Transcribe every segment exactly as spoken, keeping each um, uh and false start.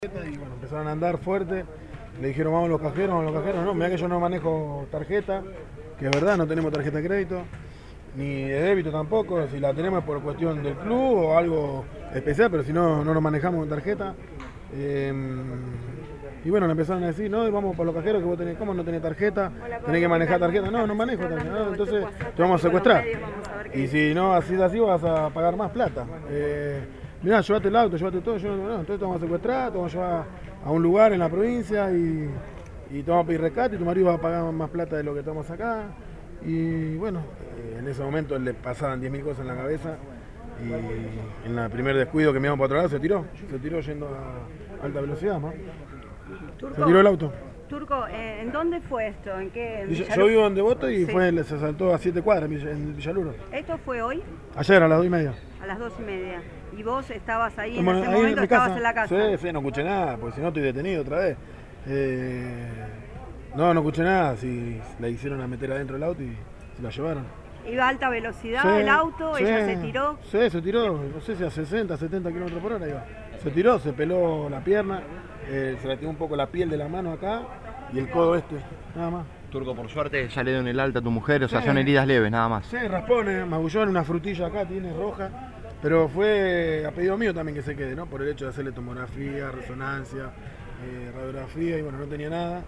Y bueno, empezaron a andar fuerte, le dijeron vamos a los cajeros, vamos a los cajeros. No, mirá que yo no manejo tarjeta, que es verdad, no tenemos tarjeta de crédito, ni de débito tampoco, si la tenemos es por cuestión del club o algo especial, pero si no, no nos manejamos con tarjeta. Eh, y bueno, le empezaron a decir, no, vamos por los cajeros, que vos tenés, ¿cómo no tenés tarjeta? Tenés que manejar tarjeta. No, no manejo tarjeta, no, entonces te vamos a secuestrar. Y si no, así así vas a pagar más plata. Eh, Mirá, llévate el auto, llévate todo, yo no, no, entonces te vamos a secuestrar, te vamos a llevar a un lugar en la provincia y, y te vamos a pedir rescate y tu marido va a pagar más plata de lo que estamos acá. Y bueno, eh, en ese momento le pasaban diez mil cosas en la cabeza y en el primer descuido que me íbamos para otro lado se tiró, se tiró yendo a alta velocidad, ¿no? Turco, Se tiró el auto. Turco, eh, ¿en dónde fue esto? ¿En qué? ¿En Yo, yo vivo en Devoto y sí. fue, se saltó a siete cuadras en Villaluro. ¿Esto fue hoy? Ayer a las dos y media. A las dos y media. ¿Y vos estabas ahí Bueno, en ese ahí momento? en ¿Estabas casa. en la casa? Sí, sí, no escuché nada, porque si no estoy detenido otra vez. Eh, no, no escuché nada, si la hicieron a meter adentro del auto y se la llevaron. ¿Iba a alta velocidad Sí, el auto? sí, ¿Ella se tiró? Sí, se tiró, no sé si a sesenta, setenta kilómetros por hora iba. Se tiró, se peló la pierna, eh, se le tiró un poco la piel de la mano acá y el codo este, nada más. Turco, por suerte ya le dieron el alta a tu mujer, o sea, Sí. son heridas leves, nada más. Sí, raspones, magullón, una frutilla acá, tiene roja, pero fue a pedido mío también que se quede, ¿no? Por el hecho de hacerle tomografía, resonancia, eh, radiografía, y bueno, no tenía nada.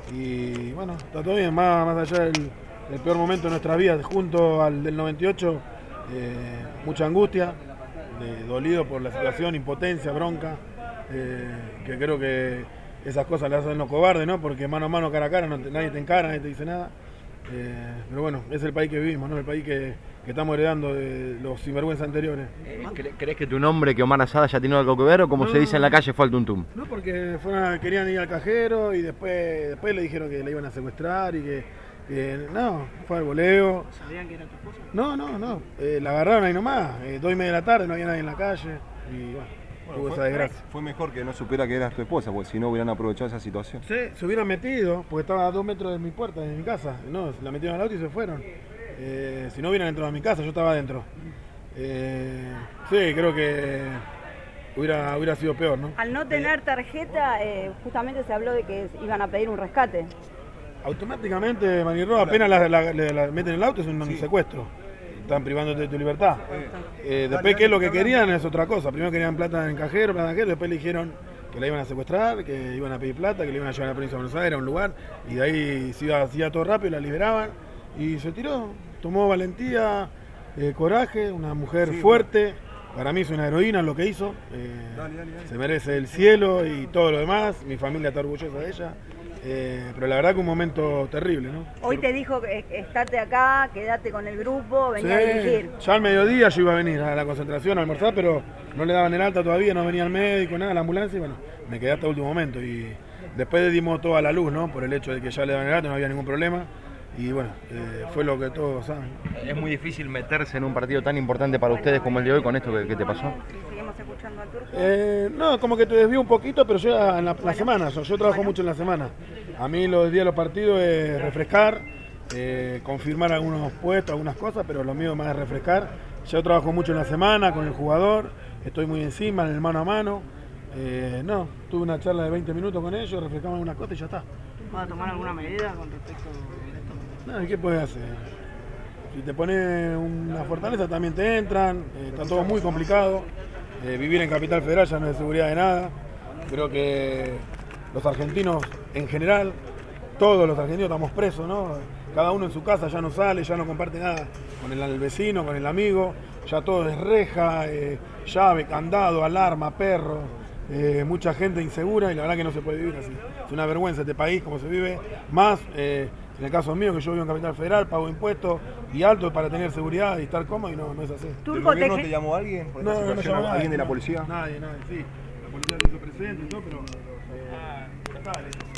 Y bueno, está todo bien, más, más allá del, del peor momento de nuestra vida, junto al del noventa y ocho, eh, mucha angustia, eh, dolido por la situación, impotencia, bronca, eh, que creo que esas cosas las hacen los cobardes, ¿no? Porque mano a mano, cara a cara, no te, nadie te encara, nadie te dice nada. Eh, pero bueno, es el país que vivimos, ¿no? El país que, que estamos heredando de los sinvergüenzas anteriores. ¿Cre- ¿Crees que tu nombre, que Omar Asada, ya tiene algo que ver o como No, se dice en la calle, fue al tuntum? No, porque fueron, querían ir al cajero y después, después le dijeron que la iban a secuestrar y que, que no, fue al voleo. ¿Sabían que era tu esposa? No, no, no, eh, la agarraron ahí nomás, eh, dos y media de la tarde, no había nadie en la calle y bueno. Bueno, Hubo esa fue, desgracia. fue mejor que no supiera que eras tu esposa, porque si no hubieran aprovechado esa situación. Sí, se hubieran metido, porque estaba a dos metros de mi puerta, de mi casa. No, se la metieron al auto y se fueron. Eh, si no hubieran entrado a mi casa, yo estaba adentro. Eh, sí, creo que hubiera, hubiera sido peor, ¿no? Al no tener tarjeta, eh, justamente se habló de que iban a pedir un rescate. Automáticamente, Manirro, apenas la, la, la, la meten en el auto, es un Sí. secuestro. Están privándote de tu libertad. Eh, después, ¿qué es lo que querían? Es otra cosa. Primero querían plata en cajero, plata en cajero, después le dijeron que la iban a secuestrar, que iban a pedir plata, que le iban a llevar a la provincia de Buenos Aires a un lugar, y de ahí se iba, se iba todo rápido, la liberaban, y se tiró. Tomó valentía, eh, coraje, una mujer Sí, fuerte. Para mí es una heroína lo que hizo. Eh, Dale, dale, dale. Se merece el cielo y todo lo demás. Mi familia está orgullosa de ella. Eh, pero la verdad que un momento terrible, ¿no? Hoy te dijo que estate acá, quédate con el grupo, venía a Sí, dirigir. ya al mediodía yo iba a venir a la concentración a almorzar, pero no le daban el alta todavía, no venía el médico, nada, la ambulancia, y bueno, me quedé hasta el último momento. Y después dimos toda la luz, ¿no? Por el hecho de que ya le daban el alta, no había ningún problema. Y bueno, eh, fue lo que todos saben. Es muy difícil meterse en un partido tan importante para ustedes como el de hoy con esto que, que te pasó. Si seguimos escuchando al Turco. Eh, no, como que te desvío un poquito, pero yo en la, la semana, yo, yo trabajo mucho en la semana. A mí los días de los partidos es refrescar, eh, confirmar algunos puestos, algunas cosas, pero lo mío más es refrescar. Yo trabajo mucho en la semana con el jugador, estoy muy encima, en el mano a mano. Eh, no, tuve una charla de veinte minutos con ellos, refrescamos algunas cosas y ya está. ¿Vas a tomar alguna medida con respecto a esto? No, ¿y qué puedes hacer? Si te pones una fortaleza también te entran, eh, está todo muy complicado. Eh, vivir en Capital Federal ya no es de seguridad de nada. Creo que los argentinos en general, todos los argentinos estamos presos, ¿no? Cada uno en su casa ya no sale, ya no comparte nada con el, el vecino, con el amigo, ya todo es reja, eh, llave, candado, alarma, perro, eh, mucha gente insegura y la verdad que no se puede vivir así. Es una vergüenza este país como se vive, más eh, en el caso mío que yo vivo en Capital Federal, pago impuestos y altos para tener seguridad y estar cómodo y no, no es así. ¿Del Turco, gobierno te... te llamó alguien por No, esta no me situación? llamó nadie. ¿Alguien de la policía? Nadie, nadie, sí. La policía se hizo presente y todo, pero eh, ya está,